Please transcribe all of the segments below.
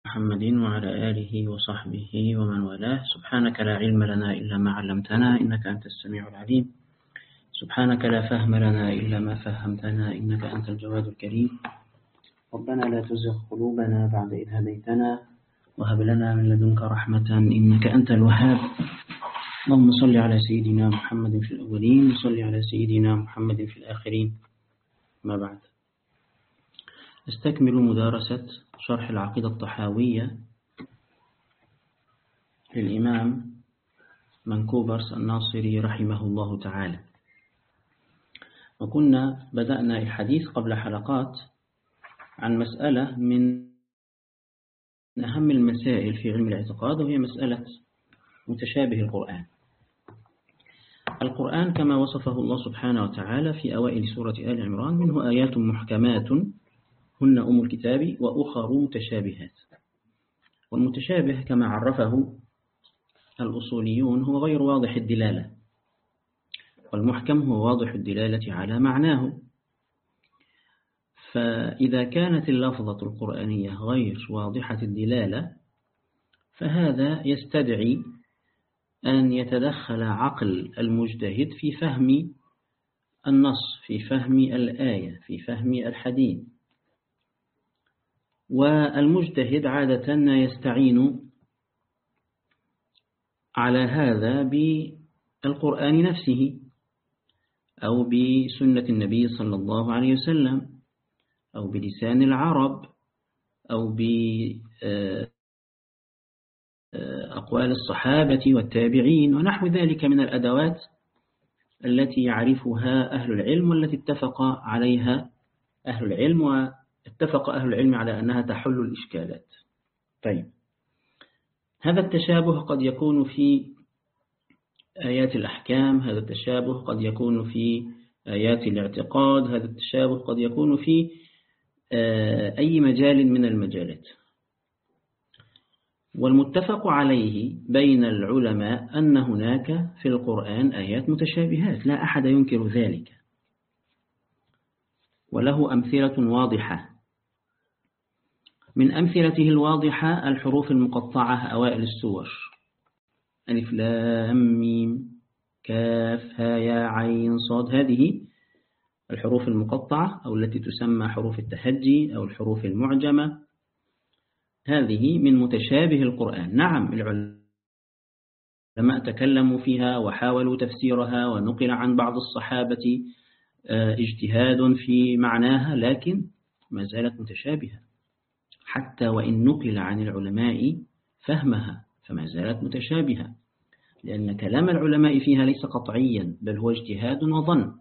محمد وعلى آله وصحبه ومن والاه. سبحانك لا علم لنا إلا ما علمتنا إنك أنت السميع العليم. سبحانك لا فهم لنا إلا ما فهمتنا إنك أنت الجواد الكريم. ربنا لا تزغ قلوبنا بعد إذ هديتنا وهب لنا من لدنك رحمة إنك أنت الوهاب. اللهم صل على سيدنا محمد في الأولين وصل على سيدنا محمد في الآخرين. ما بعد، استكمل مدارسة شرح العقيدة الطحاوية للإمام منكوبرس الناصري رحمه الله تعالى. وكنا بدأنا الحديث قبل حلقات عن مسألة من أهم المسائل في علم الاعتقاد، وهي مسألة متشابه القرآن. القرآن كما وصفه الله سبحانه وتعالى في أوائل سورة آل عمران: منه آيات محكمات هن أم الكتاب وأخر متشابهات. والمتشابه كما عرفه الأصوليون هو غير واضح الدلالة، والمحكم هو واضح الدلالة على معناه. فإذا كانت اللفظة القرآنية غير واضحة الدلالة فهذا يستدعي أن يتدخل عقل المجتهد في فهم النص، في فهم الآية، في فهم الحديث. والمجتهد عادة يستعين على هذا بالقرآن نفسه أو بسنة النبي صلى الله عليه وسلم أو بلسان العرب أو بأقوال الصحابة والتابعين ونحو ذلك من الأدوات التي يعرفها أهل العلم والتي اتفق عليها أهل العلم، واتفق أهل العلم على أنها تحل الإشكالات. طيب، هذا التشابه قد يكون في آيات الأحكام، هذا التشابه قد يكون في آيات الاعتقاد، هذا التشابه قد يكون في أي مجال من المجالات. والمتفق عليه بين العلماء أن هناك في القرآن آيات متشابهات، لا أحد ينكر ذلك، وله أمثلة واضحة. من أمثلته الواضحة الحروف المقطعة أوائل السور: ألف لام ميم كاف ها يا عين صاد. هذه الحروف المقطعة أو التي تسمى حروف التهجي أو الحروف المعجمة، هذه من متشابه القرآن. نعم، العلماء تكلموا فيها وحاولوا تفسيرها، ونقل عن بعض الصحابة اجتهاد في معناها، لكن ما زالت متشابهة. حتى وإن نقل عن العلماء فهمها فما زالت متشابهة، لأن كلام العلماء فيها ليس قطعيا بل هو اجتهاد وظن.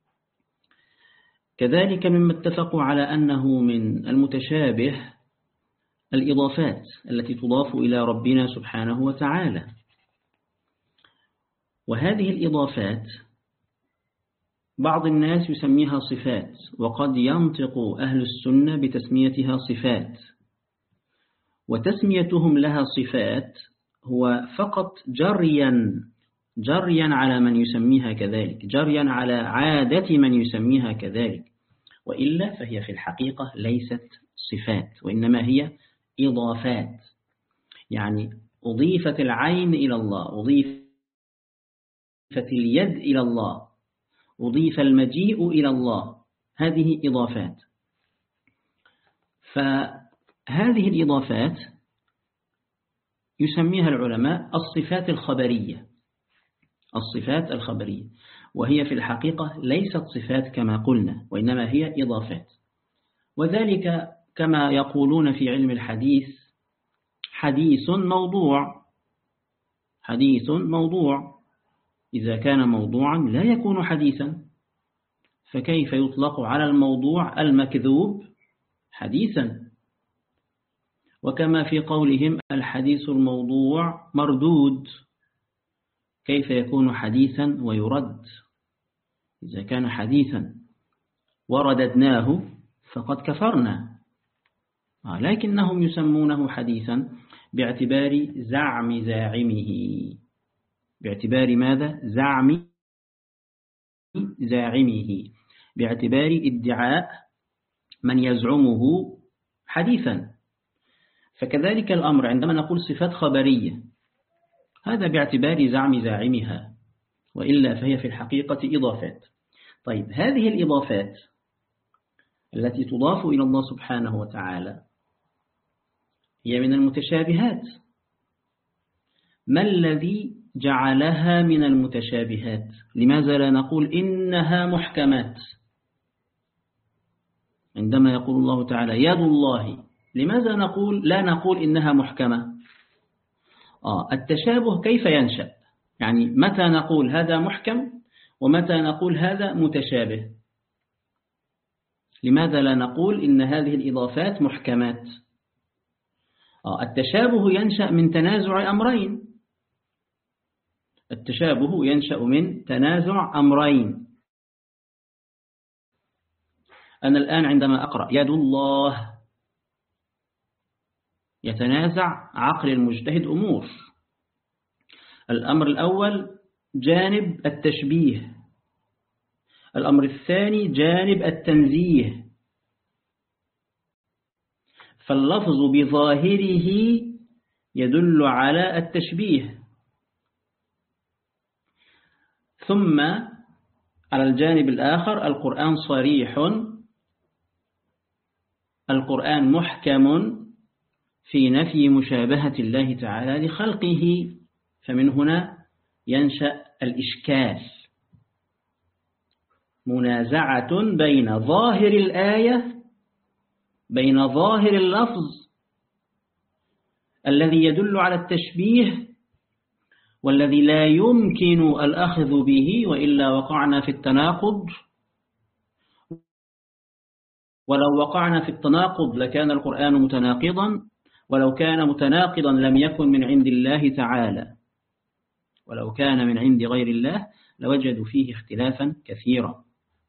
كذلك مما اتفقوا على أنه من المتشابه الإضافات التي تضاف إلى ربنا سبحانه وتعالى. وهذه الإضافات بعض الناس يسميها صفات، وقد ينطق أهل السنة بتسميتها صفات. وتسميتهم لها صفات هو فقط جريا على من يسميها كذلك، جريا على عادة من يسميها كذلك، وإلا فهي في الحقيقة ليست صفات، وإنما هي إضافات. يعني أضيفت العين إلى الله، أضيفت اليد إلى الله، أضيف المجيء إلى الله، هذه إضافات. فهذه الإضافات يسميها العلماء الصفات الخبرية، الصفات الخبرية، وهي في الحقيقة ليست صفات كما قلنا، وإنما هي إضافات. وذلك كما يقولون في علم الحديث: حديث موضوع. حديث موضوع إذا كان موضوعا لا يكون حديثا، فكيف يطلق على الموضوع المكذوب حديثا؟ وكما في قولهم: الحديث الموضوع مردود، كيف يكون حديثا ويرد؟ إذا كان حديثا ورددناه فقد كفرنا. لكنهم يسمونه حديثا باعتبار زعم زاعمه. باعتبار ماذا؟ زعم زاعمه، باعتبار ادعاء من يزعمه حديثا. فكذلك الأمر عندما نقول صفات خبرية، هذا باعتبار زعم زاعمها، وإلا فهي في الحقيقة إضافات. طيب هذه الإضافات التي تضاف إلى الله سبحانه وتعالى هي من المتشابهات. ما الذي جعلها من المتشابهات؟ لماذا لا نقول إنها محكمات؟ عندما يقول الله تعالى يد الله، لماذا لا نقول إنها محكمة؟ التشابه كيف ينشأ؟ يعني متى نقول هذا محكم ومتى نقول هذا متشابه؟ لماذا لا نقول إن هذه الإضافات محكمات؟ التشابه ينشأ من تنازع أمرين. التشابه ينشأ من تنازع أمرين. أنا الآن عندما أقرأ يد الله يتنازع عقل المجتهد أمور. الأمر الأول جانب التشبيه، الأمر الثاني جانب التنزيه. فاللفظ بظاهره يدل على التشبيه، ثم على الجانب الآخر القرآن صريح، القرآن محكم في نفي مشابهة الله تعالى لخلقه. فمن هنا ينشأ الإشكال، منازعة بين ظاهر الآية، بين ظاهر اللفظ الذي يدل على التشبيه والذي لا يمكن الأخذ به وإلا وقعنا في التناقض، ولو وقعنا في التناقض لكان القرآن متناقضا، ولو كان متناقضا لم يكن من عند الله تعالى، ولو كان من عند غير الله لوجدوا فيه اختلافا كثيرا.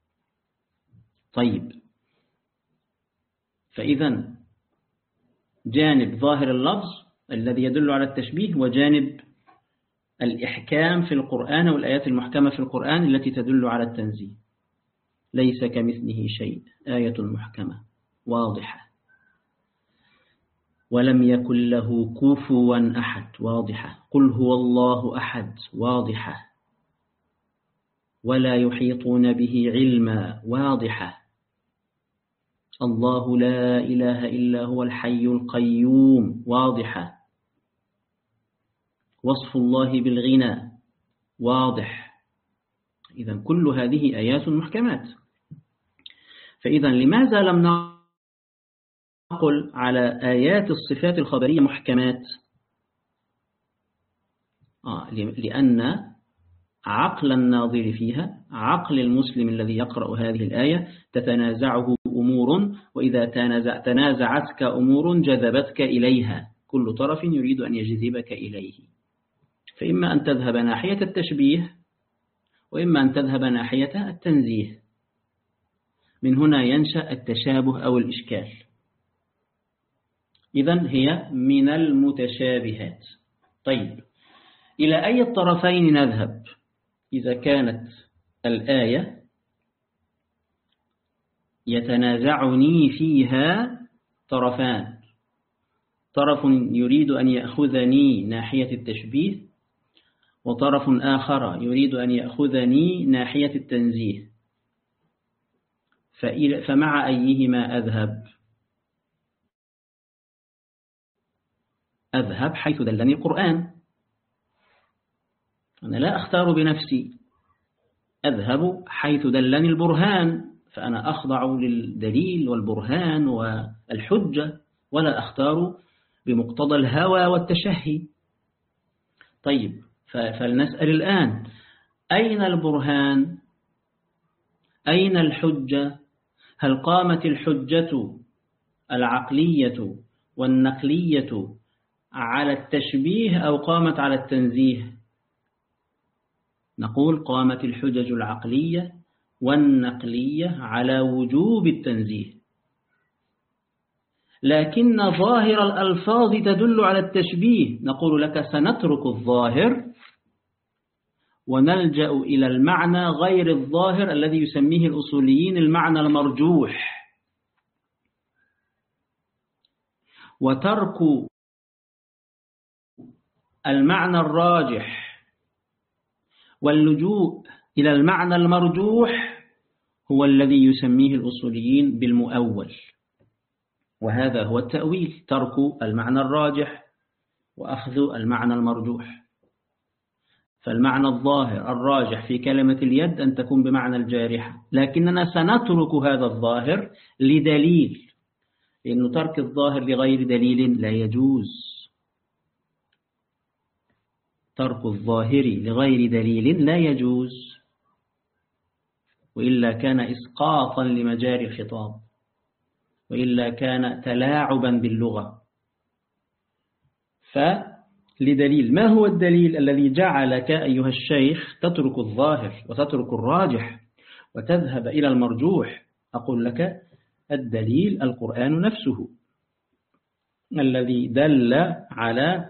طيب، فإذا جانب ظاهر اللفظ الذي يدل على التشبيه، وجانب الإحكام في القرآن والآيات المحكمة في القرآن التي تدل على التنزيه. ليس كمثله شيء، آية محكمة واضحة. ولم يكن له كفوا أحد، واضحة. قل هو الله أحد، واضحة. ولا يحيطون به علما، واضحة. الله لا إله إلا هو الحي القيوم، واضحة. وصف الله بالغنى، واضح. إذن كل هذه آيات محكمات. فإذا لماذا لم نقل على آيات الصفات الخبرية محكمات؟ لأن عقل الناظر فيها، عقل المسلم الذي يقرأ هذه الآية تتنازعه أمور، وإذا تنازعتك أمور جذبتك إليها، كل طرف يريد أن يجذبك إليه. فإما أن تذهب ناحية التشبيه وإما أن تذهب ناحية التنزيه. من هنا ينشأ التشابه أو الإشكال. إذن هي من المتشابهات. طيب، إلى أي الطرفين نذهب؟ إذا كانت الآية يتنازعني فيها طرفان، طرف يريد أن يأخذني ناحية التشبيه، وطرف آخر يريد أن يأخذني ناحية التنزيه، فمع أيهما أذهب؟ أذهب حيث دلني القرآن. أنا لا أختار بنفسي، أذهب حيث دلني البرهان، فأنا أخضع للدليل والبرهان والحجة، ولا أختار بمقتضى الهوى والتشهي. طيب، فلنسأل الآن: أين البرهان؟ أين الحجة؟ هل قامت الحجة العقلية والنقلية على التشبيه أو قامت على التنزيه؟ نقول قامت الحجج العقلية والنقلية على وجوب التنزيه، لكن ظاهر الألفاظ تدل على التشبيه. نقول لك سنترك الظاهر ونلجأ إلى المعنى غير الظاهر الذي يسميه الأصوليين المعنى المرجوح. وترك المعنى الراجح واللجوء إلى المعنى المرجوح هو الذي يسميه الأصوليين بالمؤول، وهذا هو التأويل، ترك المعنى الراجح وأخذ المعنى المرجوح. فالمعنى الظاهر الراجح في كلمة اليد أن تكون بمعنى الجارحة، لكننا سنترك هذا الظاهر لدليل، لأن ترك الظاهر لغير دليل لا يجوز. ترك الظاهر لغير دليل لا يجوز، وإلا كان إسقاطا لمجاري الخطاب، وإلا كان تلاعبا باللغة. فلدليل، ما هو الدليل الذي جعلك أيها الشيخ تترك الظاهر وتترك الراجح وتذهب إلى المرجوح؟ أقول لك الدليل القرآن نفسه الذي دل على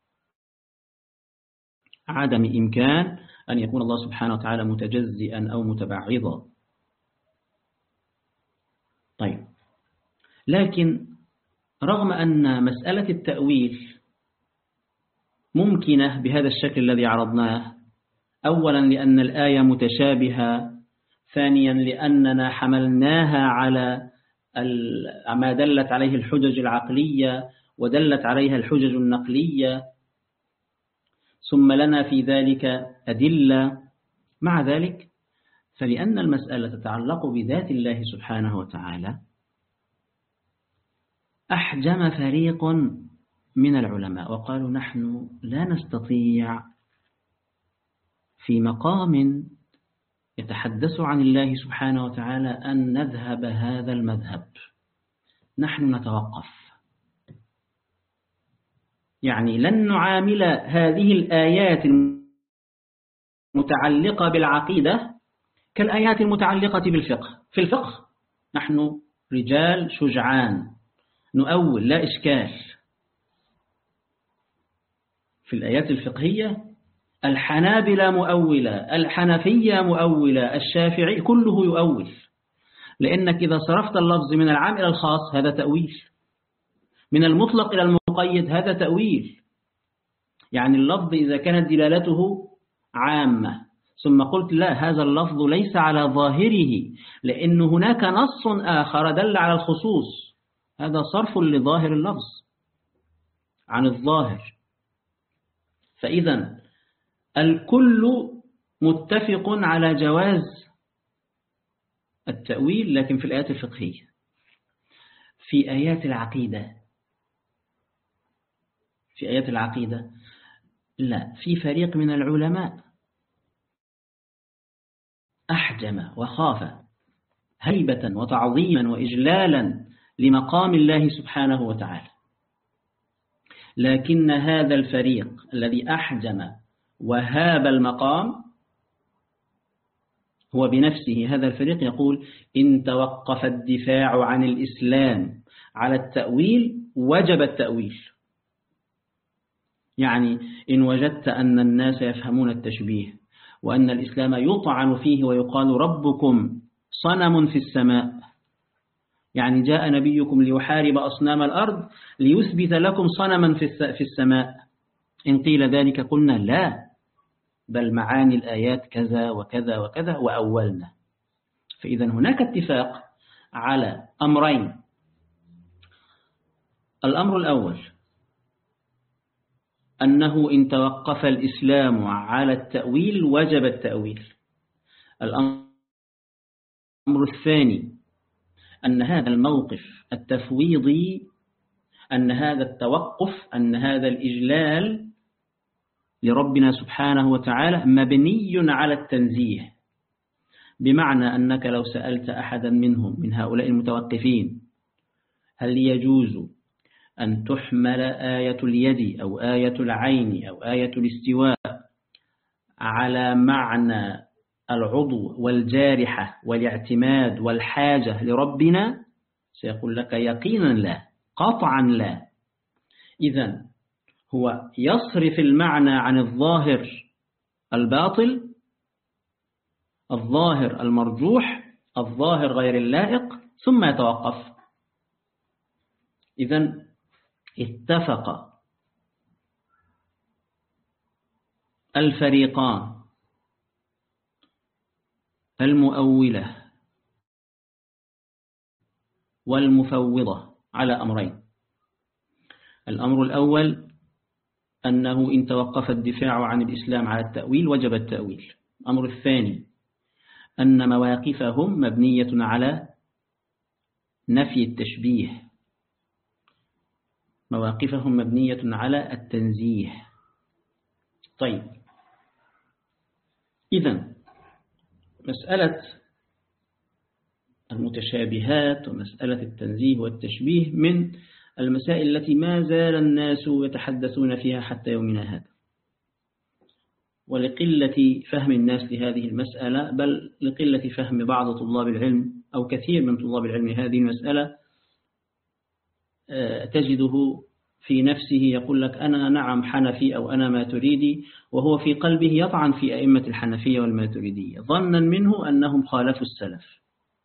عدم إمكان أن يكون الله سبحانه وتعالى متجزئا أو متبعضا. طيب، لكن رغم أن مسألة التأويل ممكنة بهذا الشكل الذي عرضناه، أولا لأن الآية متشابهة، ثانيا لأننا حملناها على ما دلت عليه الحجج العقلية ودلت عليها الحجج النقلية، ثم لنا في ذلك أدلة. مع ذلك فلأن المسألة تتعلق بذات الله سبحانه وتعالى، أحجم فريق من العلماء وقالوا نحن لا نستطيع في مقام يتحدث عن الله سبحانه وتعالى أن نذهب هذا المذهب، نحن نتوقف. يعني لن نعامل هذه الآيات المتعلقة بالعقيدة كالآيات المتعلقة بالفقه. في الفقه نحن رجال شجعان نؤول لا إشكال. في الآيات الفقهية الحنابلة مؤولة، الحنفية مؤولة، الشافعي كله يؤول، لأنك إذا صرفت اللفظ من العام إلى الخاص هذا تأويل، من المطلق إلى المقيد هذا تأويل. يعني اللفظ إذا كانت دلالته عامة ثم قلت لا هذا اللفظ ليس على ظاهره لأن هناك نص آخر دل على الخصوص، هذا صرف لظاهر اللفظ عن الظاهر. فإذا الكل متفق على جواز التأويل، لكن في الآيات الفقهية. في آيات العقيدة لا، في فريق من العلماء أحجم وخاف هيبة وتعظيما وإجلالا لمقام الله سبحانه وتعالى، لكن هذا الفريق الذي أحجم وهاب المقام هو بنفسه، هذا الفريق يقول إن توقف الدفاع عن الإسلام على التأويل وجب التأويل. يعني إن وجدت أن الناس يفهمون التشبيه وأن الإسلام يطعن فيه ويقال ربكم صنم في السماء، يعني جاء نبيكم ليحارب أصنام الأرض ليثبت لكم صنما في السماء، إن قيل ذلك قلنا لا، بل معاني الآيات كذا وكذا وكذا وأولنا. فإذا هناك اتفاق على أمرين. الأمر الأول أنه إن توقف الإسلام على التأويل وجب التأويل. الأمر الثاني أن هذا الموقف التفويضي، أن هذا التوقف، أن هذا الإجلال لربنا سبحانه وتعالى مبني على التنزيه، بمعنى أنك لو سألت أحدا منهم من هؤلاء المتوقفين هل يجوز أن تحمل آية اليد أو آية العين أو آية الاستواء على معنى العضو والجارحة والاعتماد والحاجة لربنا، سيقول لك يقينا لا، قطعا لا. إذن هو يصرف المعنى عن الظاهر الباطل، الظاهر المرجوح، الظاهر غير اللائق، ثم يتوقف. إذن اتفق الفريقان المؤولة والمفوضة على أمرين. الأمر الأول أنه إن توقف الدفاع عن الإسلام على التأويل وجب التأويل. الأمر الثاني أن مواقفهم مبنية على نفي التشبيه، مواقفهم مبنية على التنزيه. طيب، إذن مسألة المتشابهات ومسألة التنزيه والتشبيه من المسائل التي ما زال الناس يتحدثون فيها حتى يومنا هذا، ولقلة فهم الناس لهذه المسألة، بل لقلة فهم بعض طلاب العلم أو كثير من طلاب العلم هذه المسألة، تجده في نفسه يقول لك أنا نعم حنفي أو أنا ماتريدي، وهو في قلبه يطعن في أئمة الحنفية والماتريدية ظنا منه أنهم خالفوا السلف.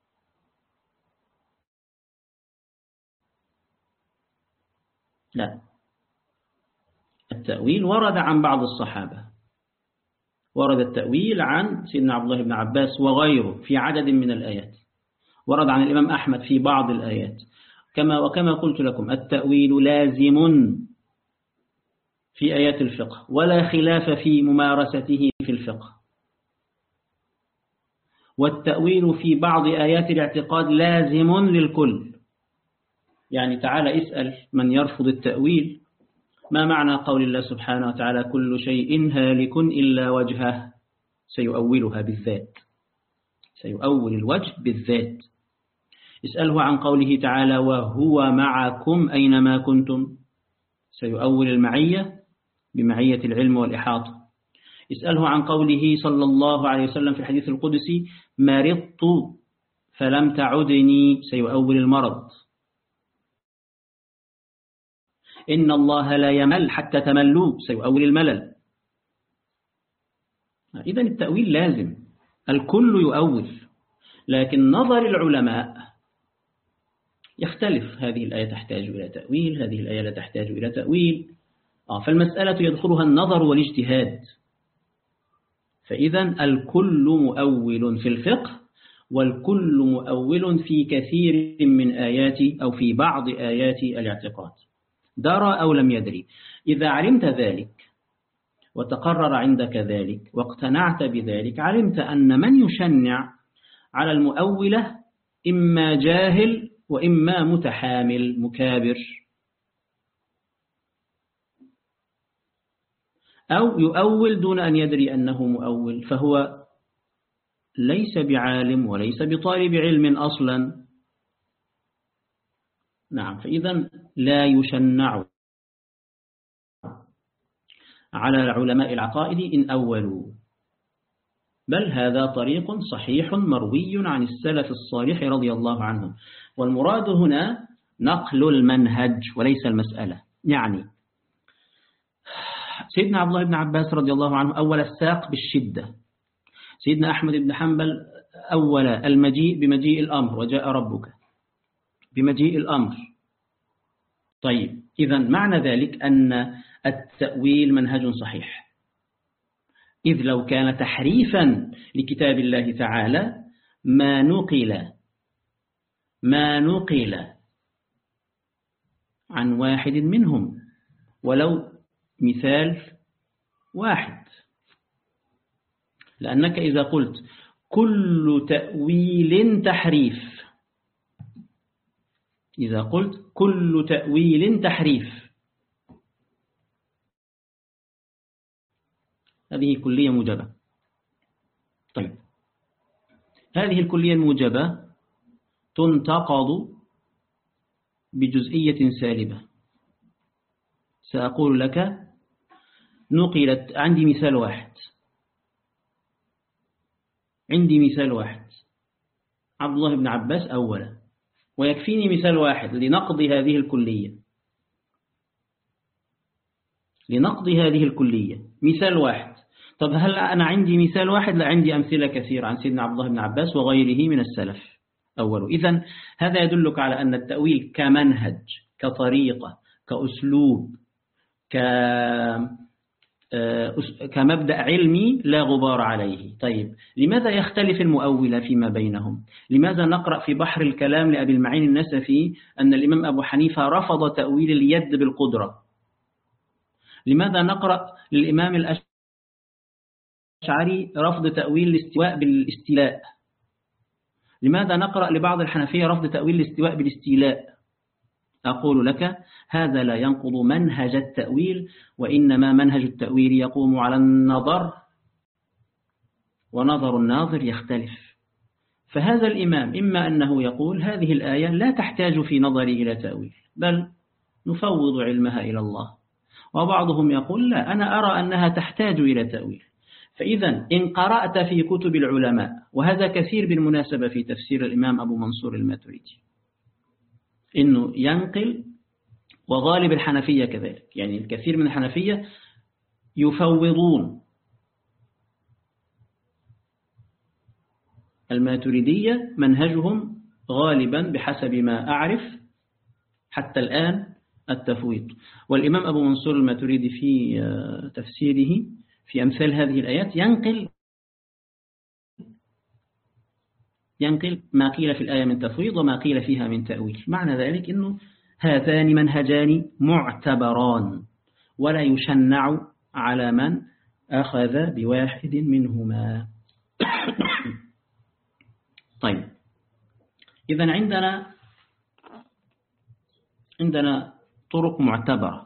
لا، التأويل ورد عن بعض الصحابة، ورد التأويل عن سيدنا عبد الله بن عباس وغيره في عدد من الآيات، ورد عن الإمام أحمد في بعض الآيات، وكما قلت لكم التأويل لازم في آيات الفقه ولا خلاف في ممارسته في الفقه، والتأويل في بعض آيات الاعتقاد لازم للكل. يعني تعال اسأل من يرفض التأويل ما معنى قول الله سبحانه وتعالى كل شيء هالك إلا وجهه، سيؤولها بالذات، سيؤول الوجه بالذات. اسأله عن قوله تعالى وهو معكم أينما كنتم، سيؤول المعية بمعية العلم والإحاطة. اسأله عن قوله صلى الله عليه وسلم في الحديث القدسي مرضت فلم تعدني، سيؤول المرض. إن الله لا يمل حتى تملوا، سيؤول الملل. إذن التأويل لازم، الكل يؤول، لكن نظر العلماء يختلف، هذه الآية تحتاج إلى تأويل، هذه الآية لا تحتاج إلى تأويل. فالمسألة يدخلها النظر والاجتهاد. فإذن الكل مؤول في الفقه، والكل مؤول في كثير من آيات أو في بعض آيات الاعتقاد، درى أو لم يدري. إذا علمت ذلك وتقرر عندك ذلك واقتنعت بذلك، علمت أن من يشنع على المؤولة إما جاهل وإما متحامل مكابر، أو يؤول دون أن يدري أنه مؤول، فهو ليس بعالم وليس بطالب علم أصلا. نعم، فإذا لا يشنع على علماء العقائد إن أولوا، بل هذا طريق صحيح مروي عن السلف الصالح رضي الله عنهم. والمراد هنا نقل المنهج وليس المسألة. يعني سيدنا عبد الله بن عباس رضي الله عنه أول الساق بالشدة، سيدنا أحمد بن حنبل أول المجيء بمجيء الأمر وجاء ربك بمجيء الأمر. طيب، إذن معنى ذلك أن التأويل منهج صحيح، إذ لو كان تحريفا لكتاب الله تعالى ما نقل عن واحد منهم ولو مثال واحد. لأنك إذا قلت كل تأويل تحريف، إذا قلت كل تأويل تحريف، هذه كلية موجبة. طيب، هذه الكلية الموجبة تنتقض بجزئية سالبة. سأقول لك نقلت، عندي مثال واحد، عبد الله بن عباس أولا، ويكفيني مثال واحد لنقضي هذه الكلية، مثال واحد. طب هل أنا عندي مثال واحد؟ لا، عندي أمثلة كثيرة عن سيدنا عبد الله بن عباس وغيره من السلف أوله. إذن هذا يدلك على أن التأويل كمنهج، كطريقة، كأسلوب كمبدأ علمي لا غبار عليه. طيب لماذا يختلف المؤولة فيما بينهم؟ لماذا نقرأ في بحر الكلام لأبي المعين النسفي أن الإمام أبو حنيفة رفض تأويل اليد بالقدرة؟ لماذا نقرأ للإمام الأشعري رفض تأويل الاستواء بالاستيلاء؟ لماذا نقرأ لبعض الحنفية رفض تأويل الاستواء بالاستيلاء؟ أقول لك هذا لا ينقض منهج التأويل، وإنما منهج التأويل يقوم على النظر، ونظر الناظر يختلف. فهذا الإمام إما أنه يقول هذه الآية لا تحتاج في نظري إلى تأويل، بل نفوض علمها إلى الله، وبعضهم يقول لا، أنا أرى أنها تحتاج إلى تأويل. فإذا إن قرأت في كتب العلماء، وهذا كثير بالمناسبة في تفسير الإمام أبو منصور الماتريدي، إنه ينقل، وغالب الحنفية كذلك، يعني الكثير من الحنفية يفوضون. الماتريدية منهجهم غالبا بحسب ما أعرف حتى الآن التفويض. والإمام أبو منصور الماتريدي في تفسيره في أمثال هذه الآيات ينقل ما قيل في الآية من تفويض وما قيل فيها من تأويل. معنى ذلك أنه هذان منهجان معتبران، ولا يشنع على من أخذ بواحد منهما. طيب، إذن عندنا طرق معتبرة.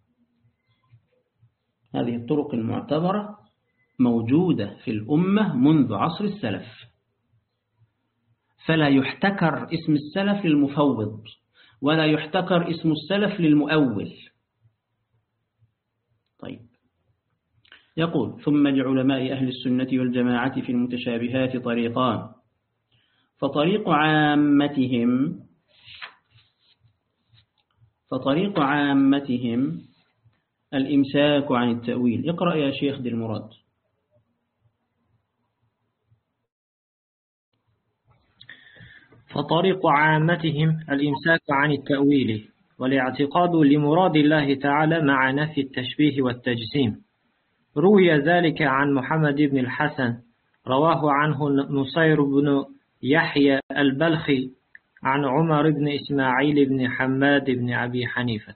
هذه الطرق المعتبرة موجودة في الأمة منذ عصر السلف، فلا يحتكر اسم السلف للمفوض، ولا يحتكر اسم السلف للمؤول. طيب، يقول ثم لعلماء أهل السنة والجماعة في المتشابهات طريقان، فطريق عامتهم الإمساك عن التأويل. اقرأ يا شيخ دي المراد. فطريق عامتهم الإمساك عن التأويل والاعتقاد لمراد الله تعالى مع نفي التشبيه والتجسيم. روي ذلك عن محمد بن الحسن، رواه عنه نصير بن يحيى البلخي عن عمر بن إسماعيل بن حماد بن أبي حنيفة.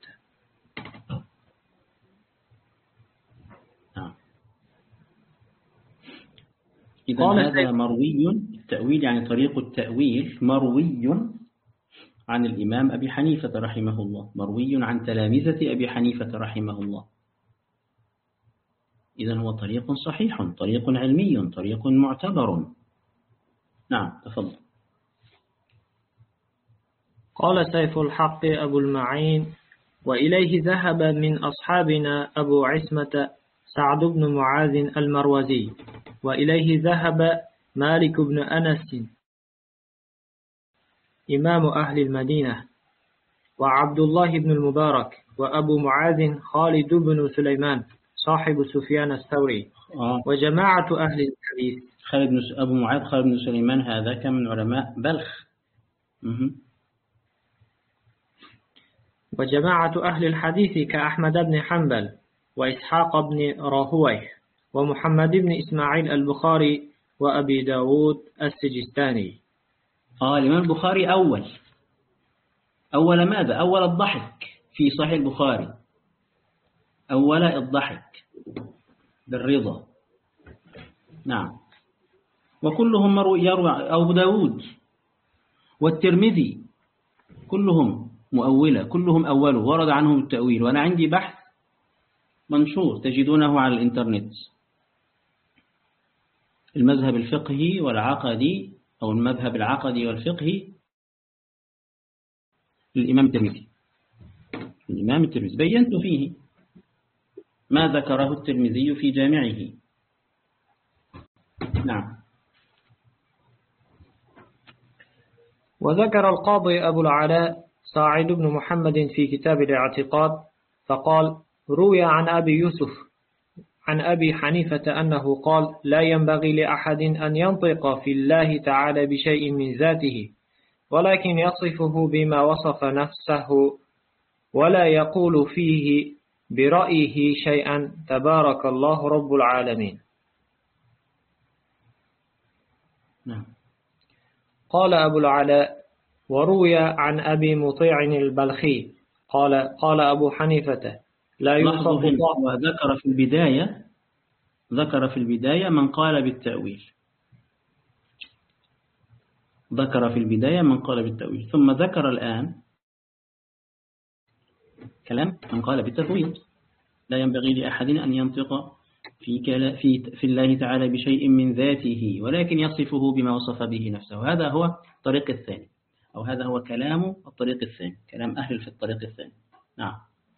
إذا هذا مروي، التأويل يعني طريق التأويل مروي عن الإمام أبي حنيفة رحمه الله، مروي عن تلامذة أبي حنيفة رحمه الله. إذن هو طريق صحيح، طريق علمي، طريق معتبر. نعم، تفضل. قال سيف الحق أبو المعين: وإليه ذهب من أصحابنا أبو عصمة سعد بن معاذ المروزي، وإليه ذهب مالك بن أنس إمام أهل المدينة، وعبد الله بن المبارك، وأبو معاذ خالد بن سليمان صاحب سفيان الثوري، وجماعة أهل الحديث. أبو معاذ خالد بن سليمان هذا كان من علماء بلخ. وجماعة أهل الحديث كأحمد بن حنبل وإسحاق بن راهويه ومحمد بن إسماعيل البخاري وأبي داود السجستاني. الإمام البخاري أول ماذا؟ أول الضحك في صحيح البخاري، أول الضحك بالرضا. نعم، وكلهم يروى أبو داود والترمذي، كلهم مؤولة، كلهم أولوا، ورد عنهم التأويل. وأنا عندي بحث منشور تجدونه على الإنترنت، المذهب الفقهي والعقدي، أو المذهب العقدي والفقهي للإمام الترمذي. الإمام الترمذي بينت فيه ما ذكره الترمذي في جامعه. نعم. وذكر القاضي أبو العلاء ساعد بن محمد في كتاب الاعتقاد فقال: روي عن أبي يوسف عن أبي حنيفة أنه قال: لا ينبغي لأحد أن ينطق في الله تعالى بشيء من ذاته، ولكن يصفه بما وصف نفسه ولا يقول فيه برأيه شيئا تبارك الله رب العالمين. نعم. قال أبو العلاء: وروي عن أبي مطيع البلخي قال أبو حنيفة: لا يوصف الله. وذكر في البداية من قال بالتأويل. ذكر في البداية من قال بالتأويل، ثم ذكر الآن كلام من قال بالتفويض. لا ينبغي لأحد أن ينطق في الله تعالى بشيء من ذاته، ولكن يصفه بما وصف به نفسه. هذا هو الطريق الثاني، أو هذا هو كلام الطريق الثاني، كلام أهل في الطريق الثاني. نعم.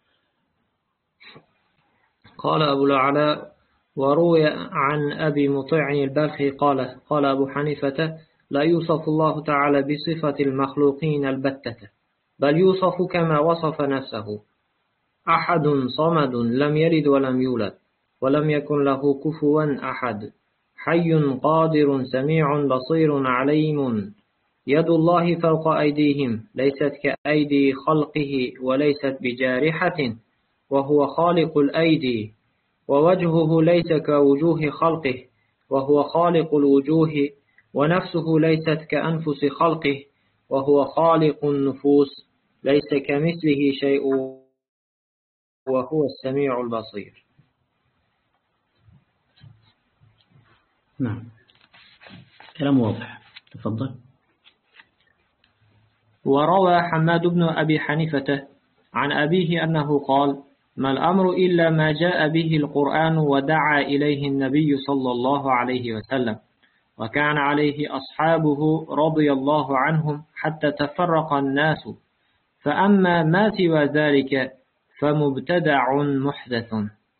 قال أبو العلاء: وروي عن أبي مطيع البلخي قال أبو حنيفة: لا يوصف الله تعالى بصفة المخلوقين البتة، بل يوصف كما وصف نفسه: أحد صمد لم يلد ولم يولد ولم يكن له كفوا أحد، حي قادر سميع بصير عليم، يد الله فوق أيديهم ليست كأيدي خلقه وليست بجارحة وهو خالق الأيدي، ووجهه ليس كوجوه خلقه وهو خالق الوجوه، ونفسه ليست كأنفس خلقه وهو خالق النفوس، ليس كمثله شيء وهو السميع البصير. نعم، كلام واضح. تفضل. وروى حماد بن أبي حنيفة عن أبيه أنه قال: ما الأمر إلا ما جاء به القرآن ودعا إليه النبي صلى الله عليه وسلم، وكان عليه أصحابه رضي الله عنهم حتى تفرق الناس، فأما ما سوى ذلك فمبتدع محدث.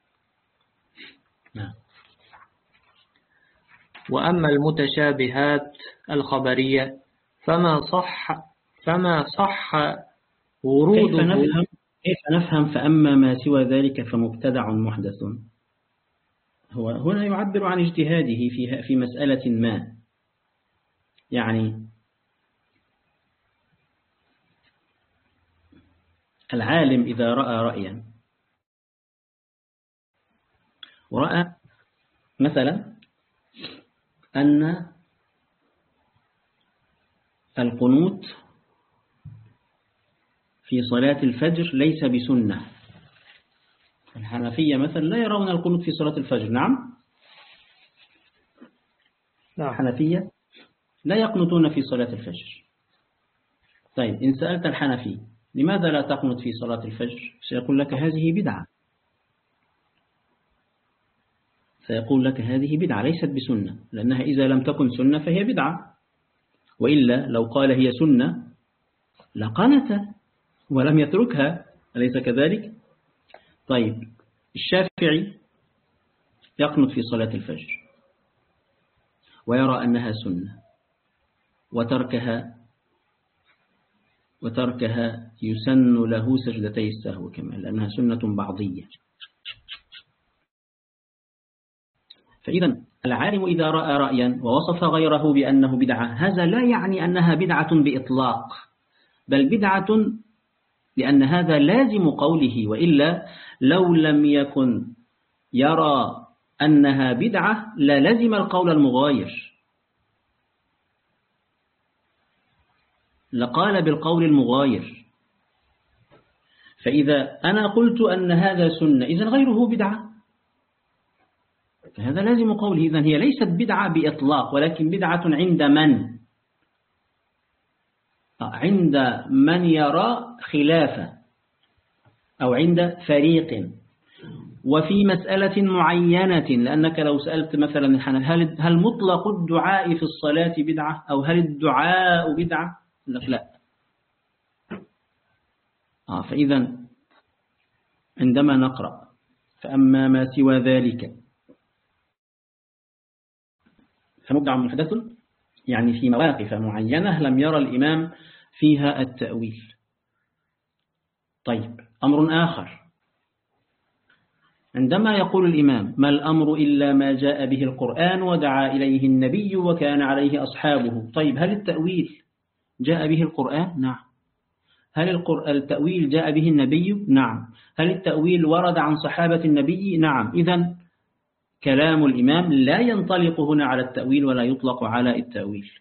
وأما المتشابهات الخبرية فما صح وروده. كيف نفهم فأما ما سوى ذلك فمبتدع محدث؟ هو هنا يعبر عن اجتهاده في مسألة ما، يعني العالم إذا رأى رأيا ورأى مثلا أن القنوت في صلاة الفجر ليس بسنة. الحنفية مثلا لا يرون القنوت في صلاة الفجر. نعم. الحنفية لا يقنطون في صلاة الفجر. طيب، إن سألت الحنفي لماذا لا تقنط في صلاة الفجر؟ سيقول لك هذه بدعة. سيقول لك هذه بدعة ليست بسنة، لأنها إذا لم تكن سنة فهي بدعة، وإلا لو قال هي سنة لقنت ولم يتركها، أليس كذلك؟ طيب، الشافعي يقنط في صلاة الفجر ويرى أنها سنة، وتركها يسن له سجدتي السهو كمان، لأنها سنة بعضية. فإذا العالم إذا رأى رأيا ووصف غيره بأنه بدعة، هذا لا يعني أنها بدعة بإطلاق، بل بدعة لأن هذا لازم قوله، وإلا لو لم يكن يرى أنها بدعة للزم القول المغاير، لقال بالقول المغاير. فإذا أنا قلت أن هذا سنة إذن غيره بدعة، فهذا لازم قوله. إذن هي ليست بدعة بإطلاق، ولكن بدعة عند من يرى خلافه، أو عند فريق، وفي مسألة معينة. لأنك لو سألت مثلا هل مطلق الدعاء في الصلاة بدعة، أو هل الدعاء بدعة؟ لا. فإذا عندما نقرأ فأما ما سوى ذلك فمبدع محدث، يعني في مواقف معينة لم يرى الإمام فيها التأويل. طيب، أمر آخر، عندما يقول الإمام ما الأمر إلا ما جاء به القرآن ودعا إليه النبي وكان عليه أصحابه. طيب، هل التأويل جاء به القرآن؟ نعم. هل التأويل جاء به النبي؟ نعم. هل التأويل ورد عن صحابة النبي؟ نعم. إذن كلام الإمام لا ينطلق هنا على التأويل ولا يطلق على التأويل،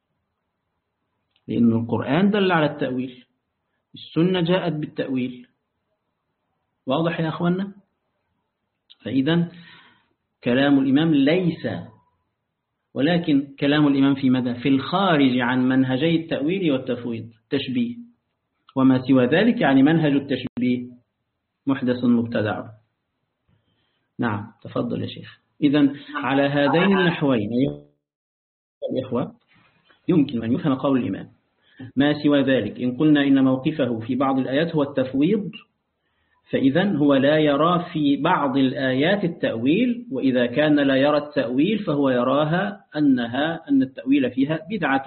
لأن القرآن دل على التأويل، السنة جاءت بالتأويل. واضح يا أخوانا؟ فإذن كلام الإمام ليس، ولكن كلام الإمام في مدى في الخارج عن منهجي التأويل والتفويض تشبيه، وما سوى ذلك يعني منهج التشبيه محدث مبتدع. نعم تفضل يا شيخ. إذن على هذين النحوين أيها الإخوة يمكن أن يفهم قول الإمام. ما سوى ذلك إن قلنا إن موقفه في بعض الآيات هو التفويض، فإذن هو لا يرى في بعض الآيات التأويل، وإذا كان لا يرى التأويل فهو يراها أن التأويل فيها بدعة.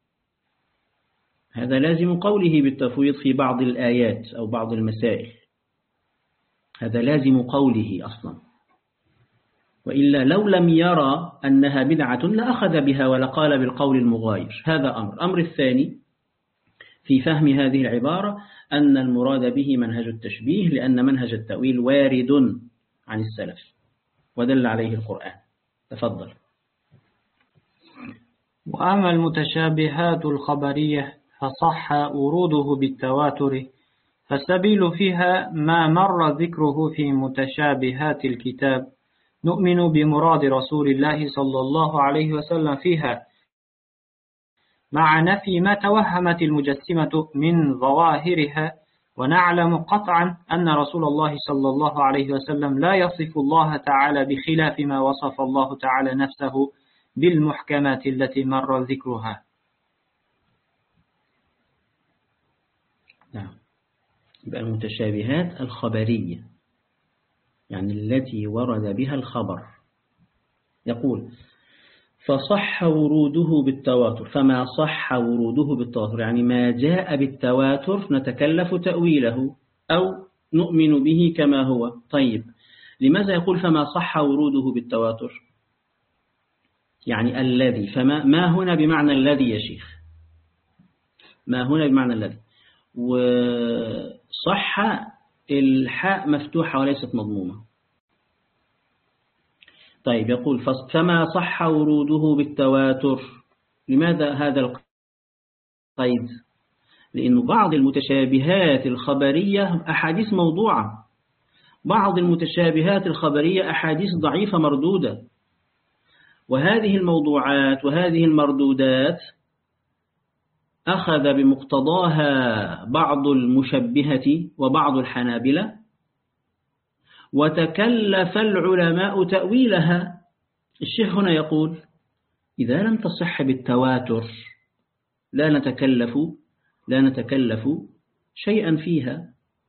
هذا لازم قوله بالتفويض في بعض الآيات أو بعض المسائل، هذا لازم قوله أصلا، وإلا لو لم يرى أنها بدعة لأخذ بها ولقال بالقول المغاير. هذا أمر الثاني في فهم هذه العبارة أن المراد به منهج التشبيه، لأن منهج التأويل وارد عن السلف ودل عليه القرآن. تفضل. وأما المتشابهات الخبرية فصح وروده بالتواتر، فالسبيل فيها ما مر ذكره في متشابهات الكتاب، نؤمن بمراد رسول الله صلى الله عليه وسلم فيها مع نفي ما توهمت المجسمة من ظواهرها، ونعلم قطعا أن رسول الله صلى الله عليه وسلم لا يصف الله تعالى بخلاف ما وصف الله تعالى نفسه بالمحكمات التي مر ذكرها. نعم. يبقى المتشابهات الخبرية يعني التي ورد بها الخبر. يقول فصح وروده بالتواتر، فما صح وروده بالتواتر يعني ما جاء بالتواتر نتكلف تأويله أو نؤمن به كما هو. طيب لماذا يقول فما صح وروده بالتواتر؟ يعني الذي، ما هنا بمعنى الذي يا شيخ، ما هنا بمعنى الذي، وصح الحاء مفتوحة وليست مضمومة. طيب يقول فما صح وروده بالتواتر، لماذا هذا القيد؟ لأن بعض المتشابهات الخبرية أحاديث موضوعة، بعض المتشابهات الخبرية أحاديث ضعيفة مردودة، وهذه الموضوعات وهذه المردودات أخذ بمقتضاها بعض المشبهة وبعض الحنابلة، وتكلف العلماء تأويلها. الشيخ هنا يقول إذا لم تصح بالتواتر لا نتكلف شيئا فيها،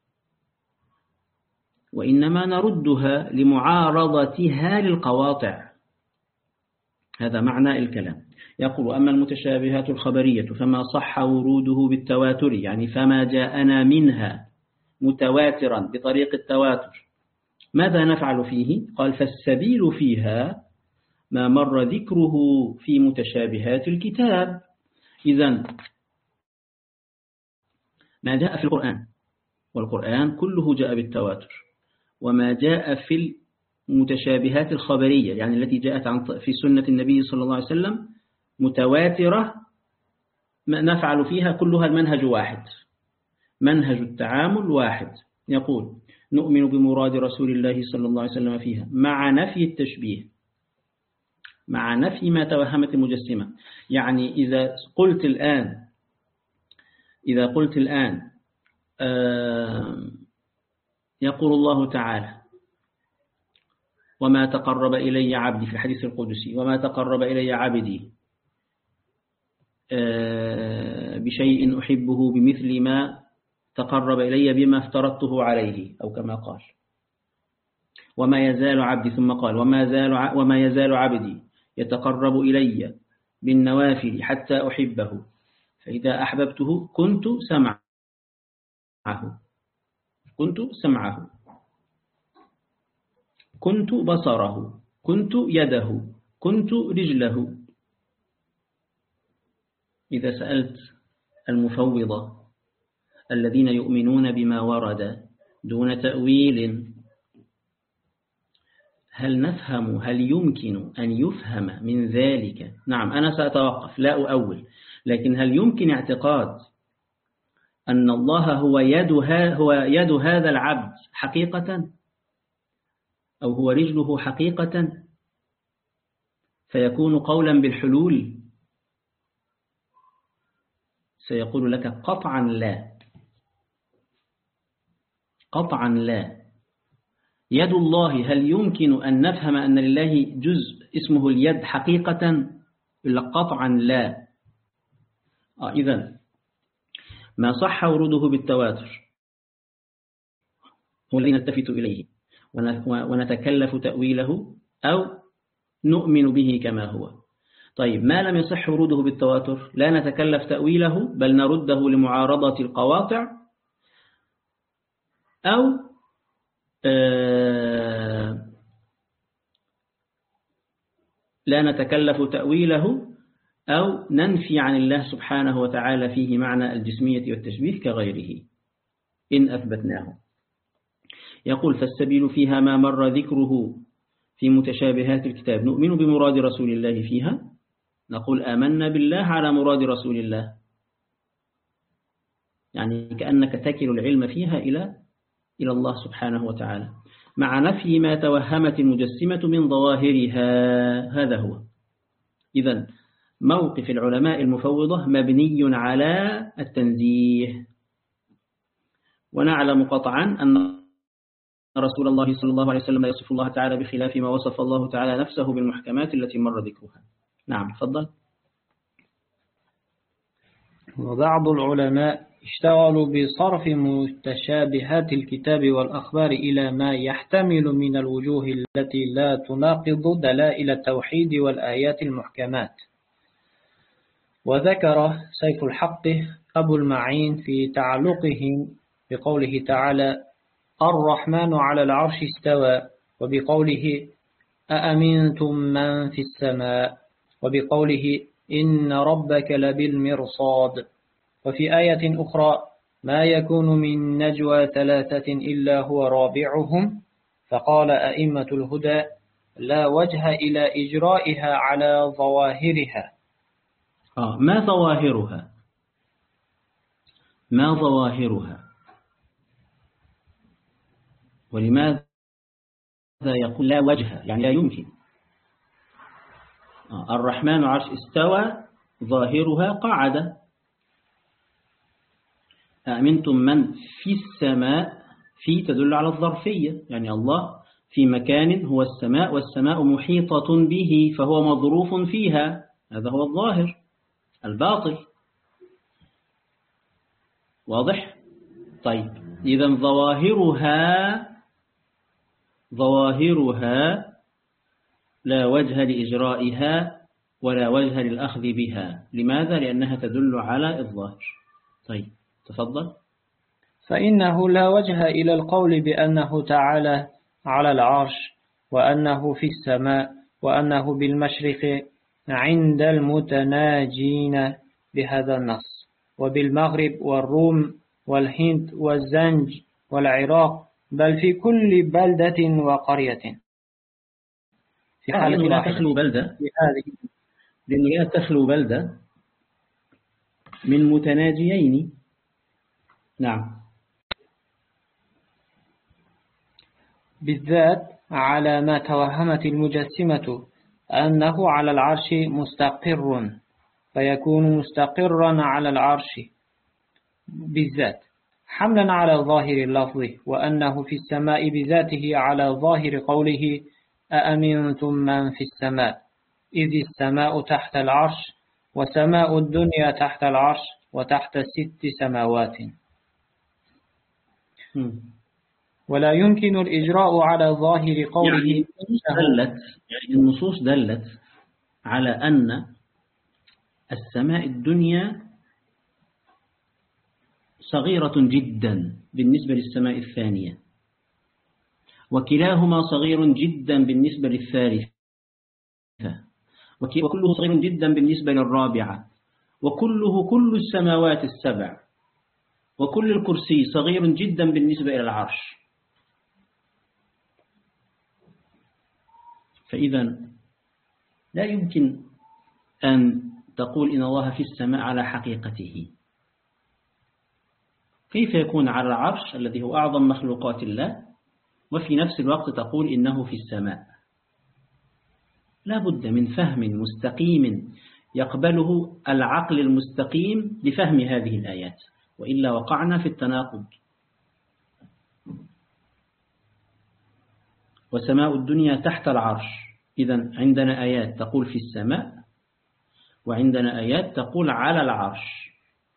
وإنما نردها لمعارضتها للقواطع. هذا معنى الكلام. يقول أما المتشابهات الخبرية فما صح وروده بالتواتر يعني فما جاءنا منها متواترا بطريق التواتر، ماذا نفعل فيه؟ قال فالسبيل فيها ما مر ذكره في متشابهات الكتاب. إذن ما جاء في القرآن، والقرآن كله جاء بالتواتر، وما جاء في المتشابهات الخبرية يعني التي جاءت في سنة النبي صلى الله عليه وسلم متواترة، ما نفعل فيها كلها المنهج واحد، منهج التعامل واحد. يقول نؤمن بمراد رسول الله صلى الله عليه وسلم فيها مع نفي التشبيه، مع نفي ما توهمت المجسمة. يعني إذا قلت الآن يقول الله تعالى وما تقرب إلي عبدي في الحديث القدسي، وما تقرب إلي عبدي بشيء أحبه بمثل ما تقرب إلي بما افترضته عليه، أو كما قال وما يزال عبدي، ثم قال وما يزال عبدي يتقرب إلي بالنوافل حتى أحبه، فإذا أحببته كنت سمعه كنت بصره كنت يده كنت رجله. إذا سألت المفوضة الذين يؤمنون بما ورد دون تأويل. هل نفهم، هل يمكن أن يفهم من ذلك؟ نعم، أنا سأتوقف لا أؤول، لكن هل يمكن اعتقاد أن الله هو يد هذا العبد حقيقة، أو هو رجله حقيقة، فيكون قولا بالحلول؟ سيقول لك قطعا لا، قطعا لا. يد الله، هل يمكن أن نفهم أن لله جزء اسمه اليد حقيقة؟ إلا قطعا لا. إذن ما صح وروده بالتواتر هو الذي نلتفت إليه ونتكلف تأويله أو نؤمن به كما هو. طيب ما لم يصح وروده بالتواتر لا نتكلف تأويله، بل نرده لمعارضة القواطع، أو لا نتكلف تأويله، أو ننفي عن الله سبحانه وتعالى فيه معنى الجسمية والتشبيه كغيره إن أثبتناه. يقول فالسبيل فيها ما مر ذكره في متشابهات الكتاب، نؤمن بمراد رسول الله فيها، نقول آمنا بالله على مراد رسول الله، يعني كأنك تكل العلم فيها إلى الله سبحانه وتعالى، مع نفي ما توهمت المجسمة من ظواهرها. هذا هو. إذن موقف العلماء المفوضة مبني على التنزيه، ونعلم قطعا أن رسول الله صلى الله عليه وسلم يصف الله تعالى بخلاف ما وصف الله تعالى نفسه بالمحكمات التي مر ذكرها. نعم تفضل. وبعض العلماء اشتغلوا بصرف متشابهات الكتاب والأخبار إلى ما يحتمل من الوجوه التي لا تناقض دلائل التوحيد والآيات المحكمات. وذكر سيف الحق أبو المعين في تعلقهم بقوله تعالى الرحمن على العرش استوى، وبقوله أأمنتم من في السماء، وبقوله إن ربك لبالمرصاد. وفي آية أخرى ما يكون من نجوى ثلاثة إلا هو رابعهم، فقال أئمة الهدى لا وجه إلى إجرائها على ظواهرها. ما ظواهرها؟ ما ظواهرها؟ ولماذا يقول لا وجه؟ يعني لا يمكن. الرحمن عرش استوى ظاهرها قعد. أأمنتم من في السماء، في تدل على الظرفية، يعني الله في مكان هو السماء، والسماء محيطة به فهو مظروف فيها، هذا هو الظاهر. الباطل واضح؟ طيب إذن ظواهرها لا وجه لإجرائها ولا وجه للأخذ بها. لماذا؟ لأنها تدل على الظاهر. طيب تفضل. فإنه لا وجه إلى القول بأنه تعالى على العرش، وأنه في السماء، وأنه بالمشرق عند المتناجين بهذا النص، وبالمغرب والروم والهند والزنج والعراق، بل في كل بلدة وقرية في حالة لا تخلو بلدة، لأنه لا تخلو بلدة من متناجيين. نعم. بالذات على ما توهمت المجسمة أنه على العرش مستقر، فيكون مستقرا على العرش بالذات، حملا على ظاهر اللفظ، وأنه في السماء بذاته على ظاهر قوله أأمنتم من في السماء، إذ السماء تحت العرش، وسماء الدنيا تحت العرش وتحت 6 سماوات. ولا يمكن الإجراء على ظاهر قوله. يعني النصوص دلت على أن السماء الدنيا صغيرة جدا بالنسبة للسماء الثانية، وكلاهما صغير جدا بالنسبة للثالثة، وكله صغير جدا بالنسبة للرابعة، وكل السماوات السبع، وكل الكرسي صغير جدا بالنسبة إلى العرش. فإذا لا يمكن أن تقول إن الله في السماء على حقيقته. كيف يكون على العرش الذي هو أعظم مخلوقات الله وفي نفس الوقت تقول إنه في السماء؟ لا بد من فهم مستقيم يقبله العقل المستقيم لفهم هذه الآيات، وإلا وقعنا في التناقض. وسماء الدنيا تحت العرش، إذن عندنا آيات تقول في السماء وعندنا آيات تقول على العرش.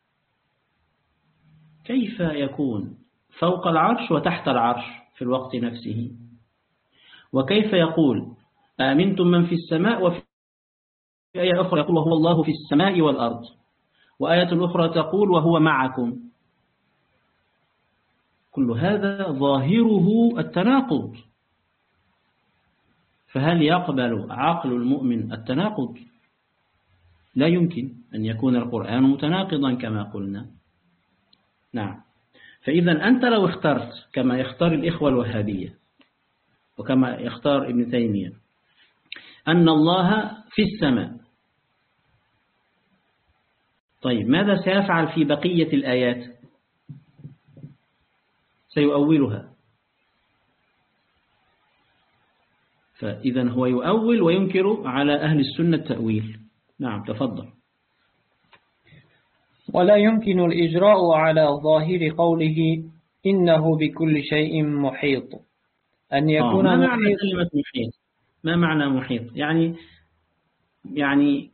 كيف يكون فوق العرش وتحت العرش في الوقت نفسه؟ وكيف يقول آمنتم من في السماء، وفي آية أخرى يقول وهو الله في السماء والأرض، وآية أخرى تقول وهو معكم؟ كل هذا ظاهره التناقض. فهل يقبل عقل المؤمن التناقض؟ لا يمكن أن يكون القرآن متناقضا كما قلنا. نعم. فإذا أنت لو اخترت كما يختار الإخوة الوهابية وكما يختار ابن تيمية أن الله في السماء، طيب ماذا سيفعل في بقية الآيات؟ سيؤولها. فإذا هو يؤول وينكر على أهل السنة التأويل. نعم تفضل. ولا يمكن الإجراء على ظاهر قوله إنه بكل شيء محيط أن يكون ما معنى محيط؟ كلمة محيط؟ ما معنى محيط؟ يعني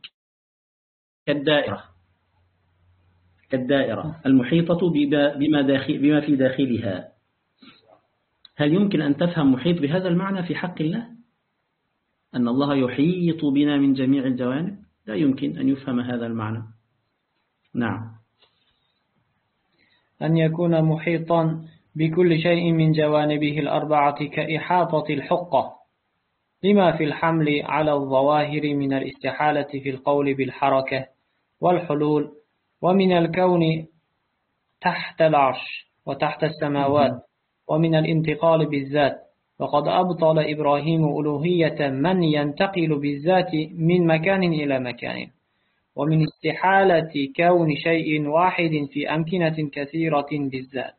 كالدائرة المحيطة بما في داخلها. هل يمكن أن تفهم محيط بهذا المعنى في حق الله؟ أن الله يحيط بنا من جميع الجوانب؟ لا يمكن أن يفهم هذا المعنى. نعم. أن يكون محيطا بكل شيء من جوانبه الأربعة كإحاطة الحقة، لما في الحمل على الظواهر من الاستحالة في القول بالحركة والحلول، ومن الكون تحت العرش وتحت السماوات، ومن الانتقال بالذات. وقد أبطل إبراهيم ألوهية من ينتقل بالذات من مكان إلى مكان، ومن استحالة كون شيء واحد في أمكنة كثيرة بالذات.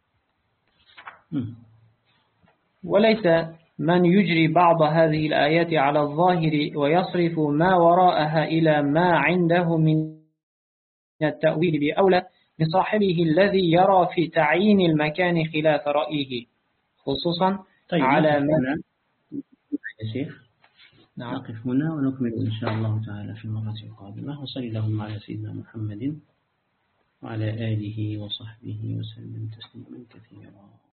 وليس من يجري بعض هذه الآيات على الظاهر ويصرف ما وراءها إلى ما عنده من التأويل بأولى من صاحبه الذي يرى في تعيين المكان خلاف رأيه، خصوصا على من يا شيخ. نقف هنا ونكمل إن شاء الله تعالى في المرة القادمة. وصلى اللهم على سيدنا محمد وعلى آله وصحبه وسلم تسليما كثيرا.